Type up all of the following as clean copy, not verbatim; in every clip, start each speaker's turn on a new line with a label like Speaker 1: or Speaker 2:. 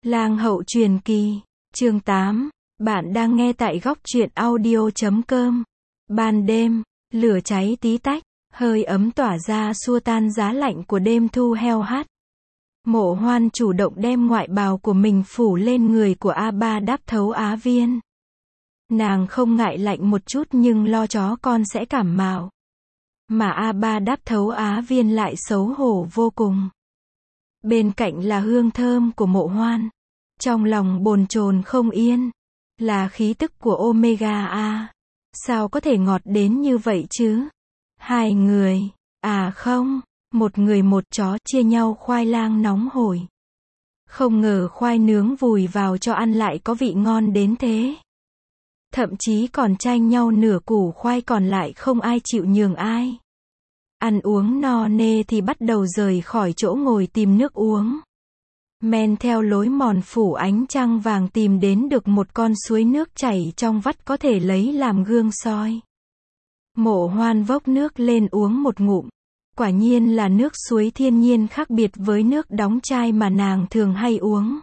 Speaker 1: Lang hậu truyền kỳ, chương 8. Bạn đang nghe tại góc truyện audio.com. Ban đêm, lửa cháy tí tách, hơi ấm tỏa ra xua tan giá lạnh của đêm thu heo hắt. Mộ Hoan chủ động đem ngoại bào của mình phủ lên người của A3 Đáp Thấu Á Viên. Nàng không ngại lạnh một chút nhưng lo chó con sẽ cảm mạo. Mà A3 Đáp Thấu Á Viên lại xấu hổ vô cùng. Bên cạnh là hương thơm của Mộ Hoan. Trong lòng bồn chồn không yên. Là khí tức của Omega A. Sao có thể ngọt đến như vậy chứ? Hai người, à không, một người một chó chia nhau khoai lang nóng hổi. Không ngờ khoai nướng vùi vào cho ăn lại có vị ngon đến thế. Thậm chí còn tranh nhau nửa củ khoai còn lại không ai chịu nhường ai. Ăn uống no nê thì bắt đầu rời khỏi chỗ ngồi tìm nước uống. Men theo lối mòn phủ ánh trăng vàng tìm đến được một con suối nước chảy trong vắt có thể lấy làm gương soi. Mộ Hoan vốc nước lên uống một ngụm. Quả nhiên là nước suối thiên nhiên khác biệt với nước đóng chai mà nàng thường hay uống.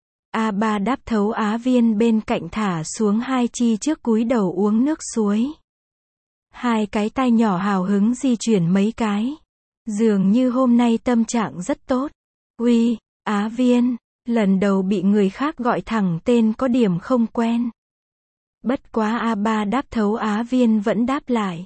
Speaker 1: A3 Đáp Thấu Á Viên bên cạnh thả xuống hai chi trước cúi đầu uống nước suối. Hai cái tay nhỏ hào hứng di chuyển mấy cái. Dường như hôm nay tâm trạng rất tốt. Uy, Á Viên, lần đầu bị người khác gọi thẳng tên có điểm không quen. Bất quá A3 Đáp Thấu Á Viên vẫn đáp lại.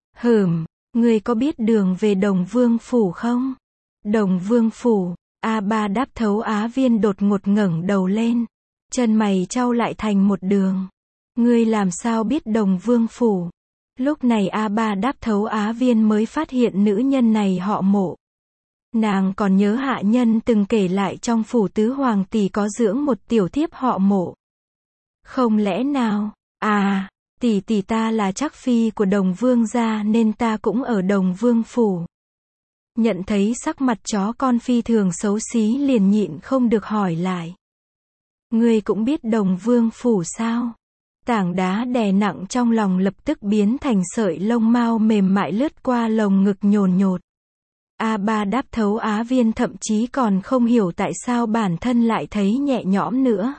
Speaker 1: Ngươi có biết đường về Đồng Vương Phủ không? Đồng Vương Phủ, A3 Đáp Thấu Á Viên đột ngột ngẩng đầu lên. Chân mày chau lại thành một đường. Ngươi làm sao biết Đồng Vương Phủ? Lúc này A3 Đáp Thấu Á Viên mới phát hiện nữ nhân này họ Mộ. Nàng còn nhớ hạ nhân từng kể lại trong phủ tứ hoàng tỷ có dưỡng một tiểu thiếp họ Mộ. Không lẽ nào, tỷ ta là trắc phi của Đồng Vương gia nên ta cũng ở Đồng Vương Phủ. Nhận thấy sắc mặt chó con phi thường xấu xí liền nhịn không được hỏi lại. Ngươi cũng biết Đồng Vương Phủ sao? Tảng đá đè nặng trong lòng lập tức biến thành sợi lông mao mềm mại lướt qua lồng ngực nhồn nhột. A3 Đáp Thấu Á Viên thậm chí còn không hiểu tại sao bản thân lại thấy nhẹ nhõm nữa.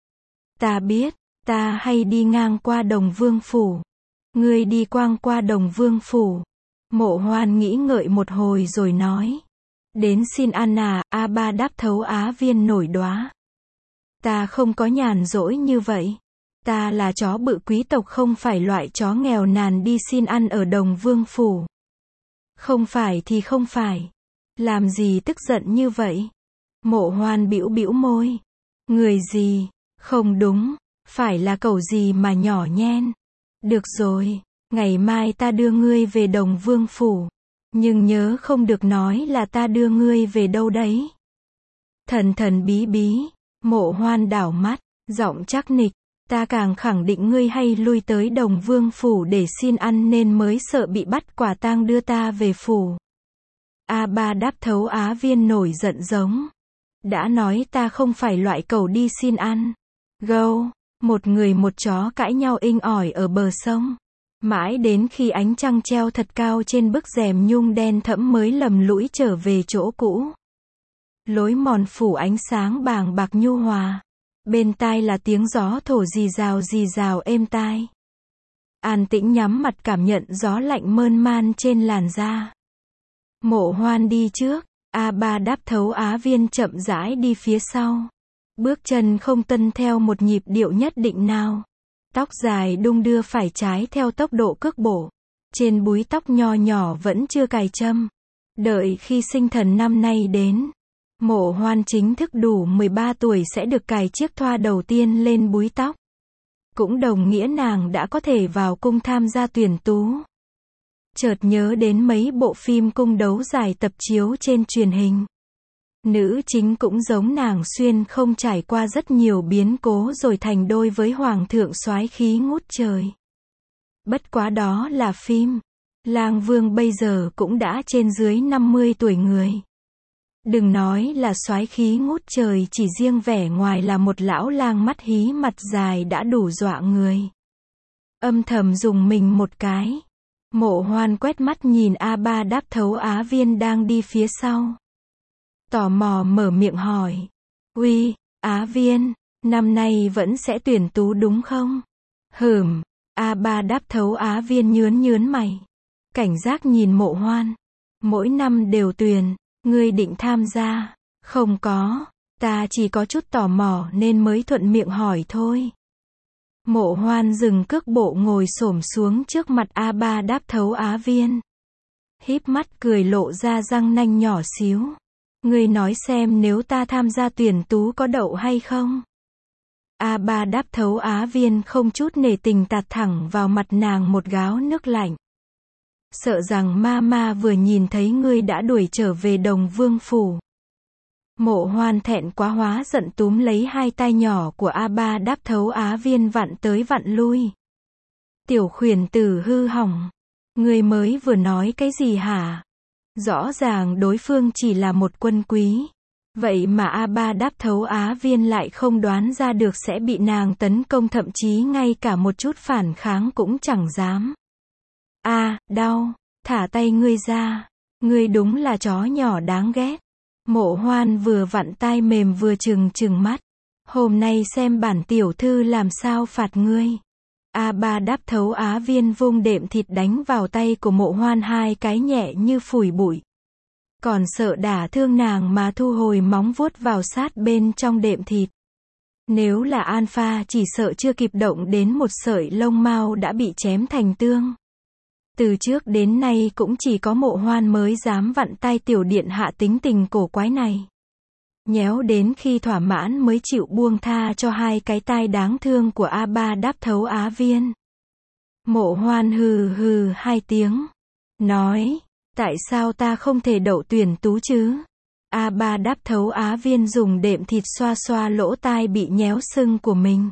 Speaker 1: Ta biết, ta hay đi ngang qua Đồng Vương Phủ. Ngươi đi quang qua Đồng Vương Phủ. Mộ Hoan nghĩ ngợi một hồi rồi nói. Đến xin ăn à, A3 Đáp Thấu Á Viên nổi đoá. Ta không có nhàn rỗi như vậy. Ta là chó bự quý tộc không phải loại chó nghèo nàn đi xin ăn ở Đồng Vương Phủ. Không phải thì không phải. Làm gì tức giận như vậy? Mộ Hoan bĩu bĩu môi. Người gì? Không đúng. Phải là cẩu gì mà nhỏ nhen. Được rồi. Ngày mai ta đưa ngươi về Đồng Vương Phủ. Nhưng nhớ không được nói là ta đưa ngươi về đâu đấy. Thần thần bí bí. Mộ Hoan đảo mắt. Giọng chắc nịch. Ta càng khẳng định ngươi hay lui tới Đồng Vương Phủ để xin ăn nên mới sợ bị bắt quả tang đưa ta về phủ. A3 Đáp Thấu Á Viên nổi giận giống. Đã nói ta không phải loại cẩu đi xin ăn. Gâu, một người một chó cãi nhau inh ỏi ở bờ sông. Mãi đến khi ánh trăng treo thật cao trên bức rèm nhung đen thẫm mới lầm lũi trở về chỗ cũ. Lối mòn phủ ánh sáng bàng bạc nhu hòa. Bên tai là tiếng gió thổi rì rào êm tai. An tĩnh nhắm mặt cảm nhận gió lạnh mơn man trên làn da. Mộ Hoan đi trước, A3 Đáp Thấu Á Viên chậm rãi đi phía sau. Bước chân không tuân theo một nhịp điệu nhất định nào. Tóc dài đung đưa phải trái theo tốc độ cước bộ. Trên búi tóc nho nhỏ vẫn chưa cài châm. Đợi khi sinh thần năm nay đến. Mộ Hoan chính thức đủ 13 tuổi sẽ được cài chiếc thoa đầu tiên lên búi tóc. Cũng đồng nghĩa nàng đã có thể vào cung tham gia tuyển tú. Chợt nhớ đến mấy bộ phim cung đấu dài tập chiếu trên truyền hình. Nữ chính cũng giống nàng xuyên không trải qua rất nhiều biến cố rồi thành đôi với hoàng thượng soái khí ngút trời. Bất quá đó là phim. Lang Vương bây giờ cũng đã trên dưới 50 tuổi người. Đừng nói là soái khí ngút trời, chỉ riêng vẻ ngoài là một lão lang mắt hí mặt dài đã đủ dọa người. Âm thầm dùng mình một cái. Mộ Hoan quét mắt nhìn A3 Đáp Thấu Á Viên đang đi phía sau. Tò mò mở miệng hỏi. Uy, Á Viên, năm nay vẫn sẽ tuyển tú đúng không? A3 đáp thấu Á Viên nhớn mày. Cảnh giác nhìn Mộ Hoan. Mỗi năm đều tuyển, ngươi định tham gia? Không có, ta chỉ có chút tò mò nên mới thuận miệng hỏi thôi. Mộ Hoan dừng cước bộ ngồi xổm xuống trước mặt A3 đáp thấu Á Viên. Híp mắt cười lộ ra răng nanh nhỏ xíu. Ngươi nói xem nếu ta tham gia tuyển tú có đậu hay không? A3 đáp thấu Á Viên không chút nể tình tạt thẳng vào mặt nàng một gáo nước lạnh. Sợ rằng ma vừa nhìn thấy ngươi đã đuổi trở về Đồng Vương phủ. Mộ Hoan thẹn quá hóa giận túm lấy hai tay nhỏ của A3 đáp thấu Á Viên vặn tới vặn lui. Tiểu khuyển tử hư hỏng. Ngươi mới vừa nói cái gì hả? Rõ ràng đối phương chỉ là một quân quý. Vậy mà A3 đáp thấu Á Viên lại không đoán ra được sẽ bị nàng tấn công, thậm chí ngay cả một chút phản kháng cũng chẳng dám. Đau, thả tay ngươi ra. Ngươi đúng là chó nhỏ đáng ghét. Mộ Hoan vừa vặn tai mềm vừa trừng mắt. Hôm nay xem bản tiểu thư làm sao phạt ngươi. A3 đáp thấu Á Viên vung đệm thịt đánh vào tay của Mộ Hoan hai cái nhẹ như phủi bụi. Còn sợ đả thương nàng mà thu hồi móng vuốt vào sát bên trong đệm thịt. Nếu là Alpha chỉ sợ chưa kịp động đến một sợi lông mao đã bị chém thành tương. Từ trước đến nay cũng chỉ có Mộ Hoan mới dám vặn tay tiểu điện hạ tính tình cổ quái này. Nhéo đến khi thỏa mãn mới chịu buông tha cho hai cái tai đáng thương của A3 đáp thấu Á Viên. Mộ Hoan hừ hai tiếng. Nói, tại sao ta không thể đậu tuyển tú chứ? A3 đáp thấu Á Viên dùng đệm thịt xoa xoa lỗ tai bị nhéo sưng của mình.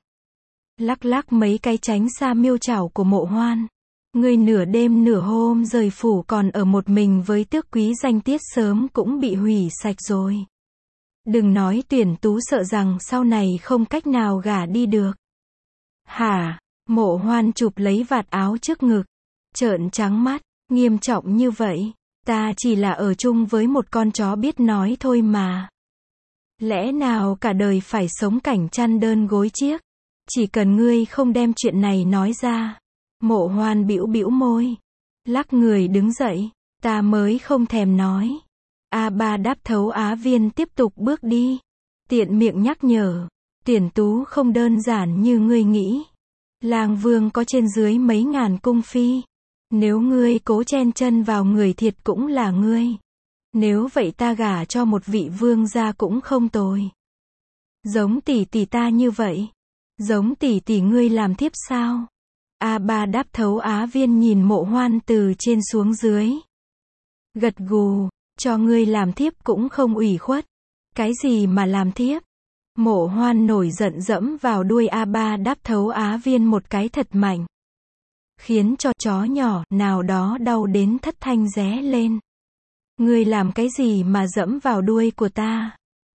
Speaker 1: Lắc mấy cái tránh xa miêu chảo của Mộ Hoan. Ngươi nửa đêm nửa hôm rời phủ còn ở một mình với tước quý danh tiết sớm cũng bị hủy sạch rồi. Đừng nói tuyển tú, sợ rằng sau này không cách nào gả đi được. Hả? Mộ Hoan chụp lấy vạt áo trước ngực. Trợn trắng mắt, nghiêm trọng như vậy. Ta chỉ là ở chung với một con chó biết nói thôi mà. Lẽ nào cả đời phải sống cảnh chăn đơn gối chiếc? Chỉ cần ngươi không đem chuyện này nói ra. Mộ Hoan bĩu môi. Lắc người đứng dậy. Ta mới không thèm nói. A3 đáp thấu Á Viên tiếp tục bước đi. Tiện miệng nhắc nhở. Tuyển tú không đơn giản như ngươi nghĩ. Lang Vương có trên dưới mấy ngàn cung phi. Nếu ngươi cố chen chân vào người thiệt cũng là ngươi. Nếu vậy ta gả cho một vị vương gia cũng không tồi. Giống tỷ tỷ ta như vậy. Giống tỷ tỷ ngươi làm thiếp sao? A3 đáp thấu Á Viên nhìn Mộ Hoan từ trên xuống dưới. Gật gù, cho ngươi làm thiếp cũng không ủy khuất. Cái gì mà làm thiếp? Mộ Hoan nổi giận dẫm vào đuôi A3 đáp thấu Á Viên một cái thật mạnh. Khiến cho chó nhỏ nào đó đau đến thất thanh ré lên. Ngươi làm cái gì mà dẫm vào đuôi của ta?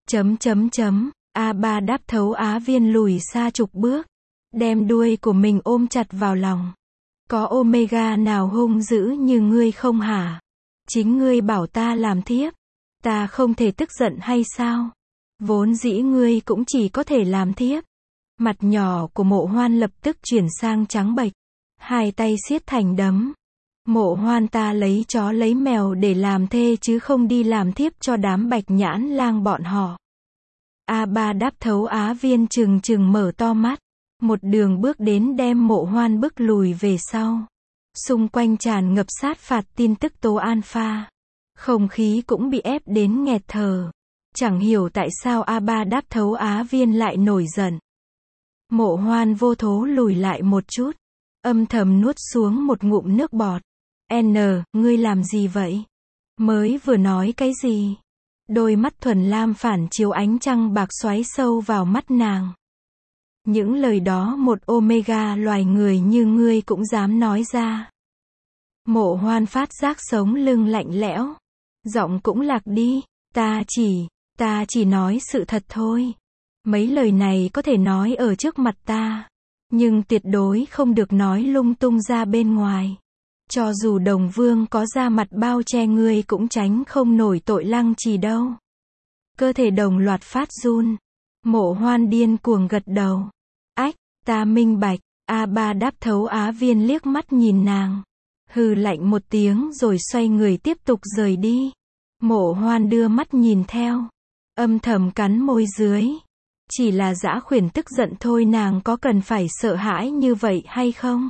Speaker 1: A3 đáp thấu Á Viên lùi xa chục bước. Đem đuôi của mình ôm chặt vào lòng. Có Omega nào hung dữ như ngươi không hả? Chính ngươi bảo ta làm thiếp. Ta không thể tức giận hay sao? Vốn dĩ ngươi cũng chỉ có thể làm thiếp. Mặt nhỏ của Mộ Hoan lập tức chuyển sang trắng bệch. Hai tay siết thành đấm. Mộ Hoan, ta lấy chó lấy mèo để làm thê chứ không đi làm thiếp cho đám bạch nhãn lang bọn họ. A3 đáp thấu Á Viên trừng mở to mắt. Một đường bước đến đem Mộ Hoan bước lùi về sau. Xung quanh tràn ngập sát phạt tin tức tố Alpha. Không khí cũng bị ép đến nghẹt thở. Chẳng hiểu tại sao A3 đáp thấu Á Viên lại nổi giận. Mộ Hoan vô thố lùi lại một chút. Âm thầm nuốt xuống một ngụm nước bọt. Ngươi làm gì vậy? Mới vừa nói cái gì? Đôi mắt thuần lam phản chiếu ánh trăng bạc xoáy sâu vào mắt nàng. Những lời đó một Omega loài người như ngươi cũng dám nói ra. Mộ Hoan phát giác sống lưng lạnh lẽo. Giọng cũng lạc đi. Ta chỉ nói sự thật thôi. Mấy lời này có thể nói ở trước mặt ta. Nhưng tuyệt đối không được nói lung tung ra bên ngoài. Cho dù Đồng Vương có ra mặt bao che ngươi cũng tránh không nổi tội Lăng Trì đâu. Cơ thể đồng loạt phát run. Mộ Hoan điên cuồng gật đầu. Ách, ta minh bạch. A3 Đáp Thấu Á Viên liếc mắt nhìn nàng. Hừ lạnh một tiếng rồi xoay người tiếp tục rời đi. Mộ Hoan đưa mắt nhìn theo. Âm thầm cắn môi dưới. Chỉ là dã khuyển tức giận thôi, nàng có cần phải sợ hãi như vậy hay không?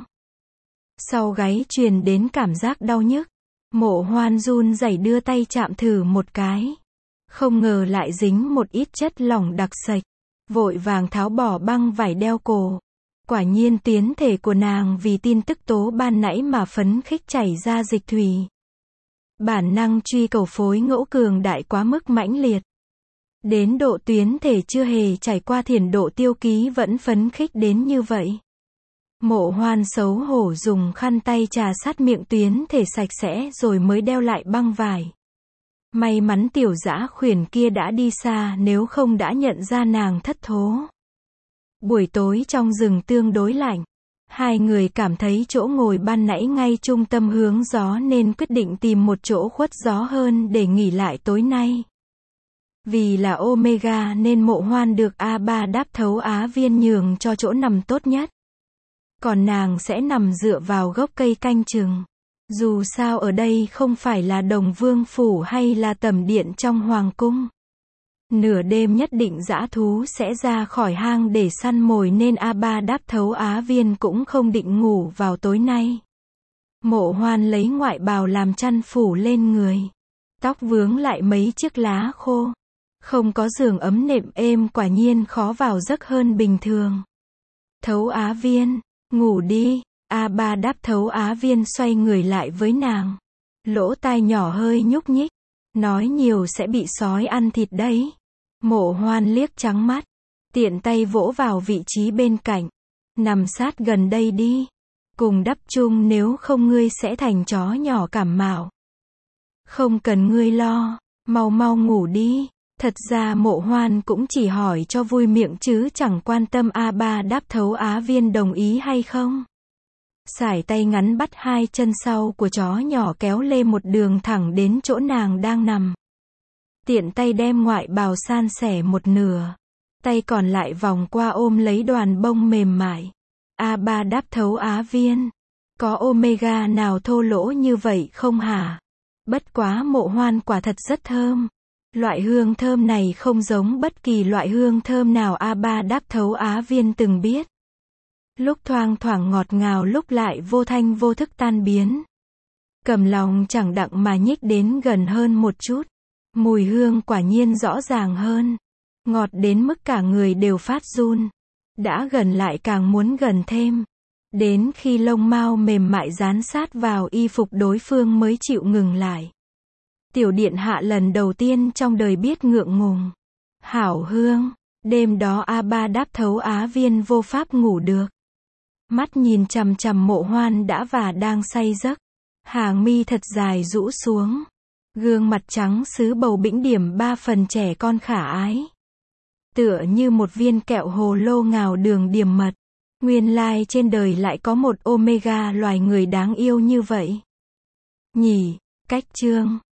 Speaker 1: Sau gáy truyền đến cảm giác đau nhức. Mộ Hoan run rẩy đưa tay chạm thử một cái. Không ngờ lại dính một ít chất lỏng đặc sệt. Vội vàng tháo bỏ băng vải đeo cổ. Quả nhiên tuyến thể của nàng vì tin tức tố ban nãy mà phấn khích chảy ra dịch thủy. Bản năng truy cầu phối ngẫu cường đại quá mức mãnh liệt. Đến độ tuyến thể chưa hề trải qua thiền độ tiêu ký vẫn phấn khích đến như vậy. Mộ Hoan xấu hổ dùng khăn tay trà sát miệng tuyến thể sạch sẽ rồi mới đeo lại băng vải. May mắn tiểu dã khuyển kia đã đi xa, nếu không đã nhận ra nàng thất thố. Buổi tối trong rừng tương đối lạnh. Hai người cảm thấy chỗ ngồi ban nãy ngay trung tâm hướng gió nên quyết định tìm một chỗ khuất gió hơn để nghỉ lại tối nay. Vì là Omega nên Mộ Hoan được A3 Đáp Thấu Á Viên nhường cho chỗ nằm tốt nhất. Còn nàng sẽ nằm dựa vào gốc cây canh chừng. Dù sao ở đây không phải là Đồng Vương Phủ hay là tầm điện trong Hoàng Cung. Nửa đêm nhất định dã thú sẽ ra khỏi hang để săn mồi nên A3 Đáp Thấu Á Viên cũng không định ngủ vào tối nay. Mộ Hoan lấy ngoại bào làm chăn phủ lên người. Tóc vướng lại mấy chiếc lá khô. Không có giường ấm nệm êm, quả nhiên khó vào giấc hơn bình thường. Thấu Á Viên, ngủ đi. A3 Đáp Thấu Á Viên xoay người lại với nàng. Lỗ tai nhỏ hơi nhúc nhích. Nói nhiều sẽ bị sói ăn thịt đấy. Mộ Hoan liếc trắng mắt. Tiện tay vỗ vào vị trí bên cạnh. Nằm sát gần đây đi. Cùng đắp chung, nếu không ngươi sẽ thành chó nhỏ cảm mạo. Không cần ngươi lo. Mau mau ngủ đi. Thật ra Mộ Hoan cũng chỉ hỏi cho vui miệng chứ chẳng quan tâm A3 Đáp Thấu Á Viên đồng ý hay không. Sải tay ngắn bắt hai chân sau của chó nhỏ kéo lê một đường thẳng đến chỗ nàng đang nằm. Tiện tay đem ngoại bào san sẻ một nửa. Tay còn lại vòng qua ôm lấy đoàn bông mềm mại. A3 Đáp Thấu Á Viên. Có Omega nào thô lỗ như vậy không hả? Bất quá Mộ Hoan quả thật rất thơm. Loại hương thơm này không giống bất kỳ loại hương thơm nào A3 Đáp Thấu Á Viên từng biết. Lúc thoang thoảng ngọt ngào, lúc lại vô thanh vô thức tan biến. Cầm lòng chẳng đặng mà nhích đến gần hơn một chút. Mùi hương quả nhiên rõ ràng hơn. Ngọt đến mức cả người đều phát run. Đã gần lại càng muốn gần thêm. Đến khi lông mao mềm mại dán sát vào y phục đối phương mới chịu ngừng lại. Tiểu điện hạ lần đầu tiên trong đời biết ngượng ngùng. Hảo hương. Đêm đó A3 Đáp Thấu Á Viên vô pháp ngủ được. Mắt nhìn chằm chằm Mộ Hoan đã và đang say giấc. Hàng mi thật dài rũ xuống. Gương mặt trắng sứ bầu bĩnh điểm 3 phần trẻ con khả ái. Tựa như một viên kẹo hồ lô ngào đường điểm mật. Nguyên lai trên đời lại có một Omega loài người đáng yêu như vậy. Nhỉ, cách chương.